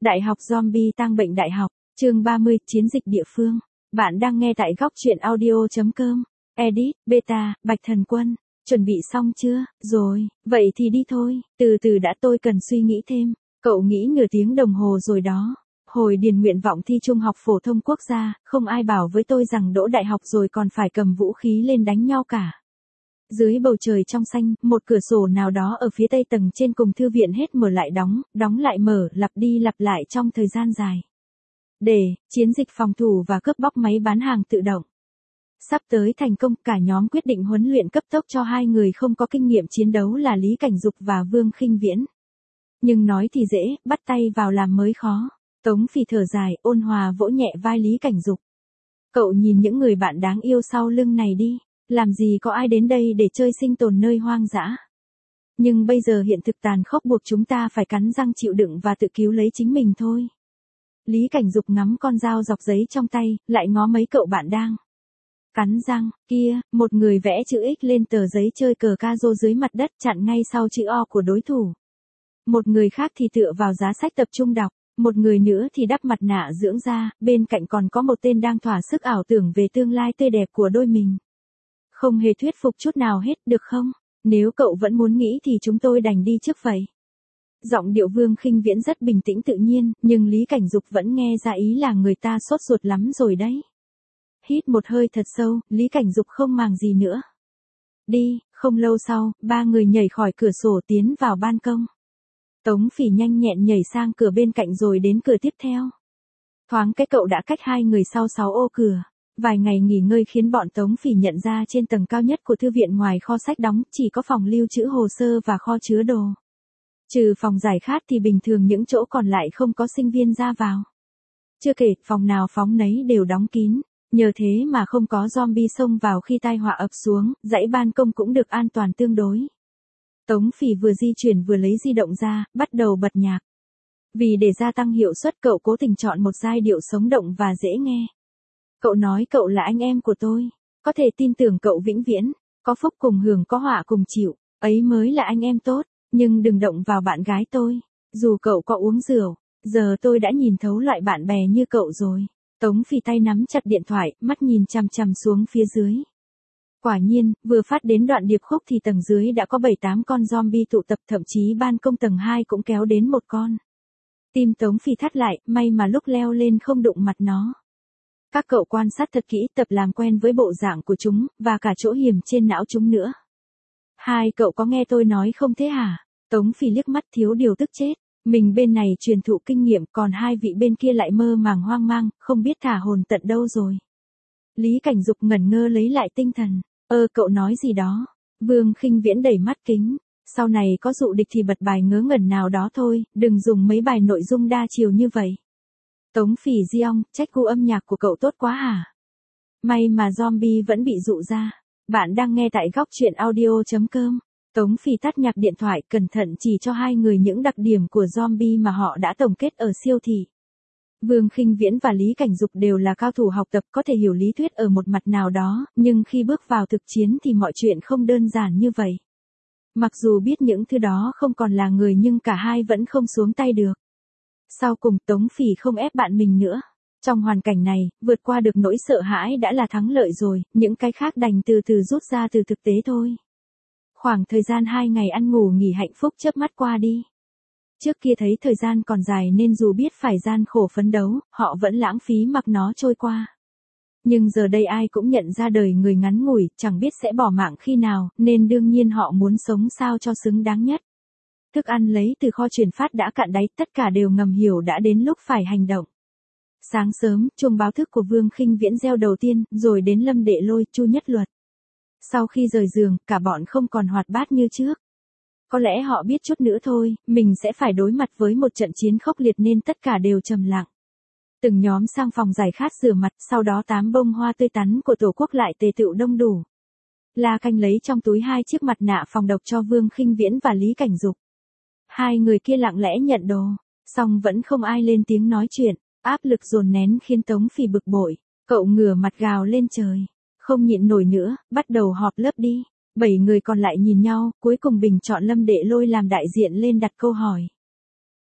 Đại học zombie tăng bệnh đại học, chương 30, chiến dịch địa phương. Bạn đang nghe tại góc truyện audio.com. Edit, beta, Bạch Thần Quân. Chuẩn bị xong chưa? Rồi, vậy thì đi thôi. Từ từ đã, tôi cần suy nghĩ thêm. Cậu nghĩ nửa tiếng đồng hồ rồi đó. Hồi điền nguyện vọng thi trung học phổ thông quốc gia, không ai bảo với tôi rằng đỗ đại học rồi còn phải cầm vũ khí lên đánh nhau cả. Dưới bầu trời trong xanh, một cửa sổ nào đó ở phía tây tầng trên cùng thư viện hết mở lại đóng lại mở, lặp đi lặp lại trong thời gian dài. Chiến dịch phòng thủ và cướp bóc máy bán hàng tự động. Sắp tới thành công, cả nhóm quyết định huấn luyện cấp tốc cho hai người không có kinh nghiệm chiến đấu là Lý Cảnh Dục và Vương Khinh Viễn. Nhưng nói thì dễ, bắt tay vào làm mới khó. Tống Phỉ thở dài, ôn hòa vỗ nhẹ vai Lý Cảnh Dục. Cậu nhìn những người bạn đáng yêu sau lưng này đi. Làm gì có ai đến đây để chơi sinh tồn nơi hoang dã. Nhưng bây giờ hiện thực tàn khốc buộc chúng ta phải cắn răng chịu đựng và tự cứu lấy chính mình thôi. Lý Cảnh Dục ngắm con dao dọc giấy trong tay, lại ngó mấy cậu bạn đang cắn răng. Kia, một người vẽ chữ X lên tờ giấy chơi cờ ca rô dưới mặt đất chặn ngay sau chữ O của đối thủ. Một người khác thì tựa vào giá sách tập trung đọc. Một người nữa thì đắp mặt nạ dưỡng da, bên cạnh còn có một tên đang thỏa sức ảo tưởng về tương lai tươi đẹp của đôi mình. Không hề thuyết phục chút nào hết, được không? Nếu cậu vẫn muốn nghĩ thì chúng tôi đành đi trước vậy. Giọng điệu Vương Khinh Viễn rất bình tĩnh tự nhiên, nhưng Lý Cảnh Dục vẫn nghe ra ý là người ta sốt ruột lắm rồi đấy. Hít một hơi thật sâu, Lý Cảnh Dục không màng gì nữa. Đi, không lâu sau, ba người nhảy khỏi cửa sổ tiến vào ban công. Tống Phỉ nhanh nhẹn nhảy sang cửa bên cạnh rồi đến cửa tiếp theo. Thoáng cái cậu đã cách hai người sau 6 ô cửa. Vài ngày nghỉ ngơi khiến bọn Tống Phỉ nhận ra trên tầng cao nhất của thư viện ngoài kho sách đóng chỉ có phòng lưu trữ hồ sơ và kho chứa đồ. Trừ phòng giải khát thì bình thường những chỗ còn lại không có sinh viên ra vào. Chưa kể, phòng nào phóng nấy đều đóng kín. Nhờ thế mà không có zombie xông vào khi tai họa ập xuống, dãy ban công cũng được an toàn tương đối. Tống Phỉ vừa di chuyển vừa lấy di động ra, bắt đầu bật nhạc. Vì để gia tăng hiệu suất cậu cố tình chọn một giai điệu sống động và dễ nghe. Cậu nói cậu là anh em của tôi. Có thể tin tưởng cậu vĩnh viễn. Có phúc cùng hưởng có họa cùng chịu. Ấy mới là anh em tốt. Nhưng đừng động vào bạn gái tôi. Dù cậu có uống rượu. Giờ tôi đã nhìn thấu loại bạn bè như cậu rồi. Tống Phỉ tay nắm chặt điện thoại, mắt nhìn chằm chằm xuống phía dưới. Quả nhiên, vừa phát đến đoạn điệp khúc thì tầng dưới đã có 7-8 con zombie tụ tập, thậm chí ban công tầng 2 cũng kéo đến một con. Tim Tống Phỉ thắt lại, may mà lúc leo lên không đụng mặt nó. Các cậu quan sát thật kỹ, tập làm quen với bộ dạng của chúng, và cả chỗ hiểm trên não chúng nữa. Hai cậu có nghe tôi nói không thế hả? Tống Phỉ liếc mắt thiếu điều tức chết. Mình bên này truyền thụ kinh nghiệm, còn hai vị bên kia lại mơ màng hoang mang, không biết thả hồn tận đâu rồi. Lý Cảnh Dục ngẩn ngơ lấy lại tinh thần. Cậu nói gì đó? Vương Khinh Viễn đẩy mắt kính. Sau này có dụ địch thì bật bài ngớ ngẩn nào đó thôi, đừng dùng mấy bài nội dung đa chiều như vậy. Tống Phỉ Diong, trách gu âm nhạc của cậu tốt quá hả? May mà zombie vẫn bị dụ ra. Bạn đang nghe tại góc truyện audio.com. Tống Phỉ tắt nhạc điện thoại, cẩn thận chỉ cho hai người những đặc điểm của zombie mà họ đã tổng kết ở siêu thị. Vương Khinh Viễn và Lý Cảnh Dục đều là cao thủ học tập, có thể hiểu lý thuyết ở một mặt nào đó, nhưng khi bước vào thực chiến thì mọi chuyện không đơn giản như vậy. Mặc dù biết những thứ đó không còn là người nhưng cả hai vẫn không xuống tay được. Sau cùng Tống Phỉ không ép bạn mình nữa. Trong hoàn cảnh này, vượt qua được nỗi sợ hãi đã là thắng lợi rồi, những cái khác đành từ từ rút ra từ thực tế thôi. Khoảng thời gian 2 ngày ăn ngủ nghỉ hạnh phúc chớp mắt qua đi. Trước kia thấy thời gian còn dài nên dù biết phải gian khổ phấn đấu, họ vẫn lãng phí mặc nó trôi qua. Nhưng giờ đây ai cũng nhận ra đời người ngắn ngủi, chẳng biết sẽ bỏ mạng khi nào, nên đương nhiên họ muốn sống sao cho xứng đáng nhất. Thức ăn lấy từ kho chuyển phát đã cạn đáy, tất cả đều ngầm hiểu đã đến lúc phải hành động. Sáng sớm, chuông báo thức của Vương Khinh Viễn reo đầu tiên, rồi đến Lâm Đệ Lôi, Chu Nhất Luật. Sau khi rời giường, cả bọn không còn hoạt bát như trước. Có lẽ họ biết chút nữa thôi, mình sẽ phải đối mặt với một trận chiến khốc liệt nên tất cả đều trầm lặng. Từng nhóm sang phòng giải khát rửa mặt, sau đó 8 bông hoa tươi tắn của Tổ quốc lại tề tựu đông đủ. La Canh lấy trong túi 2 chiếc mặt nạ phòng độc cho Vương Khinh Viễn và Lý Cảnh Dục. Hai người kia lặng lẽ nhận đồ, song vẫn không ai lên tiếng nói chuyện, áp lực dồn nén khiến Tống Phỉ bực bội. Cậu ngửa mặt gào lên trời. Không nhịn nổi nữa, bắt đầu họp lớp đi. 7 người còn lại nhìn nhau, cuối cùng bình chọn Lâm Đệ Lôi làm đại diện lên đặt câu hỏi.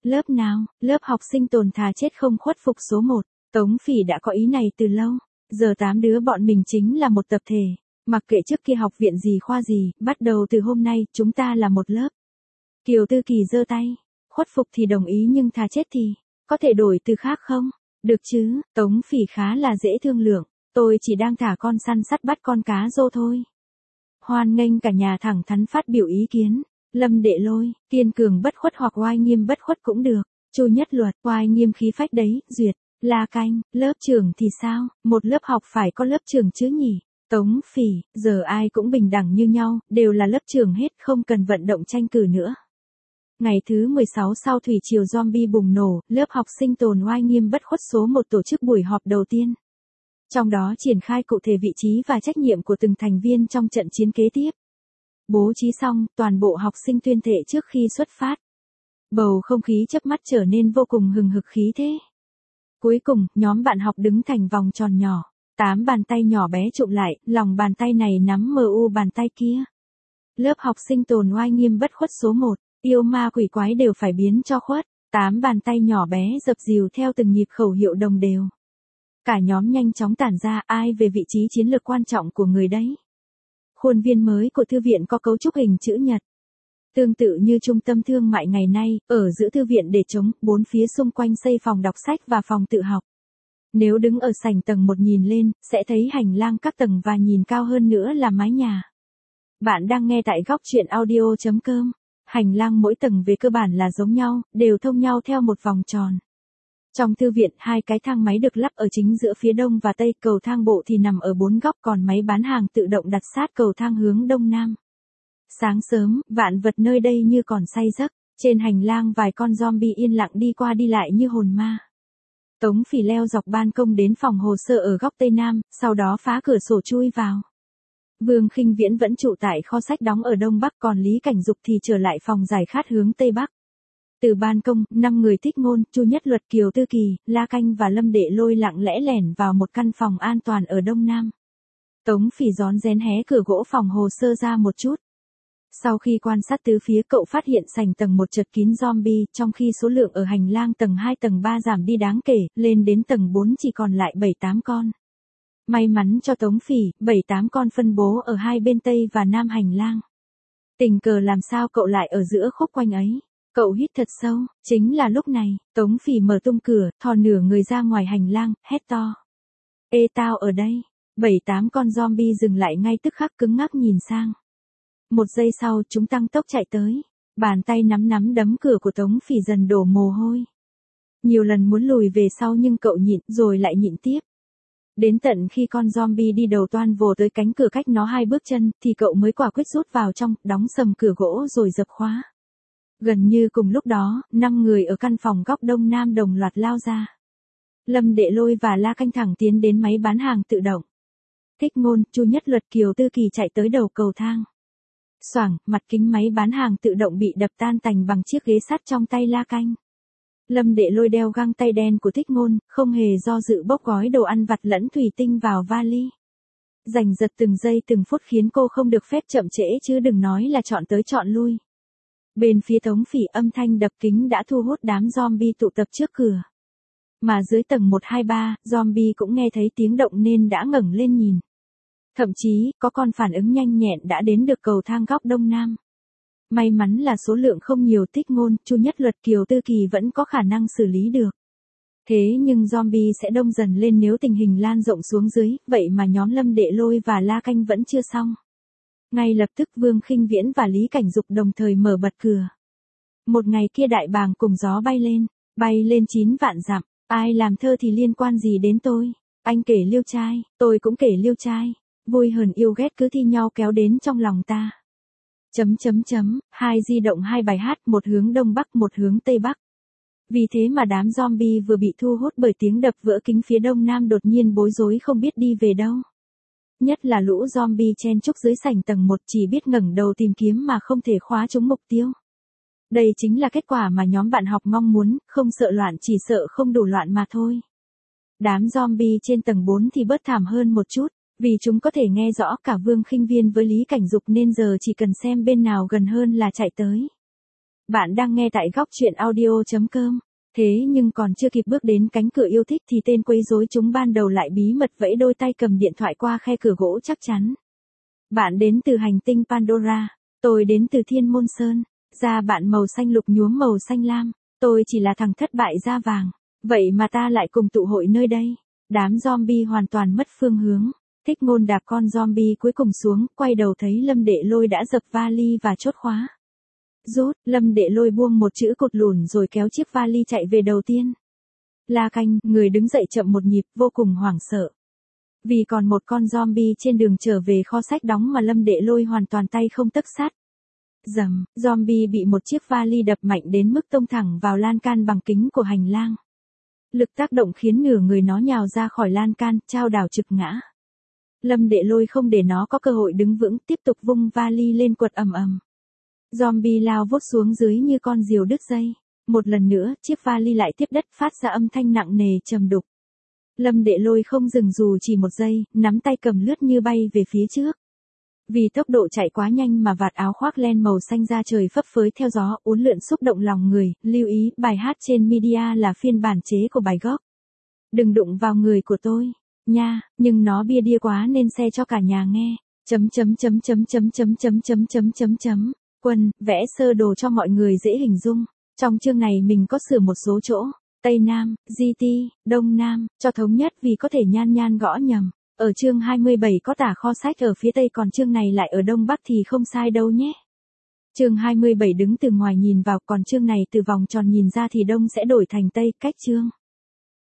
Lớp nào, lớp học sinh tồn thà chết không khuất phục số 1. Tống Phỉ đã có ý này từ lâu. Giờ 8 đứa bọn mình chính là một tập thể. Mặc kệ trước kia học viện gì khoa gì, bắt đầu từ hôm nay, chúng ta là một lớp. Kiều Tư Kỳ giơ tay. Khuất phục thì đồng ý nhưng thà chết thì, có thể đổi từ khác không? Được chứ, Tống Phỉ khá là dễ thương lượng. Tôi chỉ đang thả con săn sắt bắt con cá rô thôi. Hoan nghênh cả nhà thẳng thắn phát biểu ý kiến. Lâm Đệ Lôi, kiên cường bất khuất hoặc oai nghiêm bất khuất cũng được. Chu Nhất Luật, oai nghiêm khí phách đấy, duyệt. La Canh, lớp trưởng thì sao, một lớp học phải có lớp trưởng chứ nhỉ? Tống Phỉ, giờ ai cũng bình đẳng như nhau, đều là lớp trưởng hết, không cần vận động tranh cử nữa. Ngày thứ 16 sau thủy triều zombie bùng nổ, lớp học sinh tồn oai nghiêm bất khuất số 1 tổ chức buổi họp đầu tiên. Trong đó triển khai cụ thể vị trí và trách nhiệm của từng thành viên trong trận chiến kế tiếp. Bố trí xong, toàn bộ học sinh tuyên thệ trước khi xuất phát. Bầu không khí chớp mắt trở nên vô cùng hừng hực khí thế. Cuối cùng, nhóm bạn học đứng thành vòng tròn nhỏ. 8 bàn tay nhỏ bé trụm lại, lòng bàn tay này nắm mu bàn tay kia. Lớp học sinh tồn oai nghiêm bất khuất số 1, yêu ma quỷ quái đều phải biến cho khuất. 8 bàn tay nhỏ bé dập dìu theo từng nhịp khẩu hiệu đồng đều. Cả nhóm nhanh chóng tản ra, ai về vị trí chiến lược quan trọng của người đấy. Khuôn viên mới của thư viện có cấu trúc hình chữ nhật. Tương tự như trung tâm thương mại ngày nay, ở giữa thư viện để trống, 4 phía xung quanh xây phòng đọc sách và phòng tự học. Nếu đứng ở sảnh tầng 1 nhìn lên, sẽ thấy hành lang các tầng và nhìn cao hơn nữa là mái nhà. Bạn đang nghe tại góc truyện audio.com. Hành lang mỗi tầng về cơ bản là giống nhau, đều thông nhau theo một vòng tròn. Trong thư viện, 2 cái thang máy được lắp ở chính giữa phía đông và tây, cầu thang bộ thì nằm ở 4 góc, còn máy bán hàng tự động đặt sát cầu thang hướng đông nam. Sáng sớm, vạn vật nơi đây như còn say giấc, trên hành lang vài con zombie yên lặng đi qua đi lại như hồn ma. Tống Phỉ leo dọc ban công đến phòng hồ sơ ở góc tây nam, sau đó phá cửa sổ chui vào. Vương Khinh Viễn vẫn trụ tại kho sách đóng ở đông bắc, còn Lý Cảnh Dục thì trở lại phòng giải khát hướng tây bắc. Từ ban công, 5 người Thích Ngôn, Chu Nhất Luật, Kiều Tư Kỳ, La Canh và Lâm Đệ Lôi lặng lẽ lẻn vào một căn phòng an toàn ở đông nam. Tống Phỉ rón rén hé cửa gỗ phòng hồ sơ ra một chút. Sau khi quan sát tứ phía, cậu phát hiện sảnh tầng 1 chật kín zombie, trong khi số lượng ở hành lang tầng 2 tầng 3 giảm đi đáng kể, lên đến tầng 4 chỉ còn lại 7-8 con. May mắn cho Tống Phỉ, 7-8 con phân bố ở hai bên tây và nam hành lang. Tình cờ làm sao cậu lại ở giữa khúc quanh ấy. Cậu hít thật sâu, chính là lúc này, Tống Phỉ mở tung cửa, thò nửa người ra ngoài hành lang, hét to. Ê tao ở đây. 7-8 con zombie dừng lại ngay tức khắc cứng ngắc nhìn sang. Một giây sau chúng tăng tốc chạy tới. Bàn tay nắm đấm cửa của Tống Phỉ dần đổ mồ hôi. Nhiều lần muốn lùi về sau nhưng cậu nhịn rồi lại nhịn tiếp. Đến tận khi con zombie đi đầu toan vồ tới cánh cửa cách nó 2 bước chân thì cậu mới quả quyết rút vào trong, đóng sầm cửa gỗ rồi dập khóa. Gần như cùng lúc đó, 5 người ở căn phòng góc đông nam đồng loạt lao ra. Lâm Đệ Lôi và La Canh thẳng tiến đến máy bán hàng tự động. Thích Ngôn, Chu Nhất Luật, Kiều Tư Kỳ chạy tới đầu cầu thang. Xoảng, mặt kính máy bán hàng tự động bị đập tan tành bằng chiếc ghế sắt trong tay La Canh. Lâm Đệ Lôi đeo găng tay đen của Thích Ngôn, không hề do dự bốc gói đồ ăn vặt lẫn thủy tinh vào vali. Giành giật từng giây từng phút khiến cô không được phép chậm trễ chứ đừng nói là chọn tới chọn lui. Bên phía Tống Phỉ, âm thanh đập kính đã thu hút đám zombie tụ tập trước cửa. Mà dưới tầng 1-2-3, zombie cũng nghe thấy tiếng động nên đã ngẩng lên nhìn. Thậm chí, có con phản ứng nhanh nhẹn đã đến được cầu thang góc đông nam. May mắn là số lượng không nhiều, Thích Ngôn, Chu Nhất Luật, Kiều Tư Kỳ vẫn có khả năng xử lý được. Thế nhưng zombie sẽ đông dần lên nếu tình hình lan rộng xuống dưới, vậy mà nhóm Lâm Đệ Lôi và La Canh vẫn chưa xong. Ngay lập tức Vương Khinh Viễn và Lý Cảnh Dục đồng thời mở bật cửa. Một ngày kia đại bàng cùng gió bay lên 9 vạn dặm, ai làm thơ thì liên quan gì đến tôi, anh kể liêu trai, tôi cũng kể liêu trai, vui hờn yêu ghét cứ thi nhau kéo đến trong lòng ta. Hai di động hai bài hát, một hướng đông bắc một hướng tây bắc. Vì thế mà đám zombie vừa bị thu hút bởi tiếng đập vỡ kính phía đông nam đột nhiên bối rối không biết đi về đâu. Nhất là lũ zombie chen chúc dưới sảnh tầng 1 chỉ biết ngẩng đầu tìm kiếm mà không thể khóa trúng mục tiêu. Đây chính là kết quả mà nhóm bạn học mong muốn, không sợ loạn chỉ sợ không đủ loạn mà thôi. Đám zombie trên tầng 4 thì bớt thảm hơn một chút, vì chúng có thể nghe rõ cả Vương Khinh Viên với Lý Cảnh Dục nên giờ chỉ cần xem bên nào gần hơn là chạy tới. Bạn đang nghe tại góc chuyện audio.com. Thế nhưng còn chưa kịp bước đến cánh cửa yêu thích thì tên quấy rối chúng ban đầu lại bí mật vẫy đôi tay cầm điện thoại qua khe cửa gỗ chắc chắn. Bạn đến từ hành tinh Pandora, tôi đến từ Thiên Môn Sơn, da bạn màu xanh lục nhuốm màu xanh lam, tôi chỉ là thằng thất bại da vàng, vậy mà ta lại cùng tụ hội nơi đây. Đám zombie hoàn toàn mất phương hướng. Thích Ngôn đạp con zombie cuối cùng xuống, quay đầu thấy Lâm Đệ Lôi đã dập vali và chốt khóa. Rút, Lâm Đệ Lôi buông một chữ cột lùn rồi kéo chiếc vali chạy về đầu tiên. La Canh, người đứng dậy chậm một nhịp, vô cùng hoảng sợ. Vì còn một con zombie trên đường trở về kho sách đóng mà Lâm Đệ Lôi hoàn toàn tay không tấc sắt. Dầm, zombie bị một chiếc vali đập mạnh đến mức tông thẳng vào lan can bằng kính của hành lang. Lực tác động khiến nửa người nó nhào ra khỏi lan can, chao đảo trực ngã. Lâm Đệ Lôi không để nó có cơ hội đứng vững, tiếp tục vung vali lên quật ầm ầm. Zombie lao vút xuống dưới như con diều đứt dây. Một lần nữa, chiếc vali lại tiếp đất phát ra âm thanh nặng nề trầm đục. Lâm Đệ Lôi không dừng dù chỉ một giây, nắm tay cầm lướt như bay về phía trước. Vì tốc độ chạy quá nhanh mà vạt áo khoác len màu xanh da trời phấp phới theo gió, uốn lượn xúc động lòng người. Lưu ý, bài hát trên media là phiên bản chế của bài gốc. Đừng đụng vào người của tôi, nha, nhưng nó bia đia quá nên xe cho cả nhà nghe. Quân, vẽ sơ đồ cho mọi người dễ hình dung. Trong chương này mình có sửa một số chỗ. Tây Nam, GT, Đông Nam, cho thống nhất vì có thể nhan gõ nhầm. Ở chương 27 có tả kho sách ở phía Tây còn chương này lại ở Đông Bắc thì không sai đâu nhé. Chương 27 đứng từ ngoài nhìn vào còn chương này từ vòng tròn nhìn ra thì Đông sẽ đổi thành Tây, cách chương.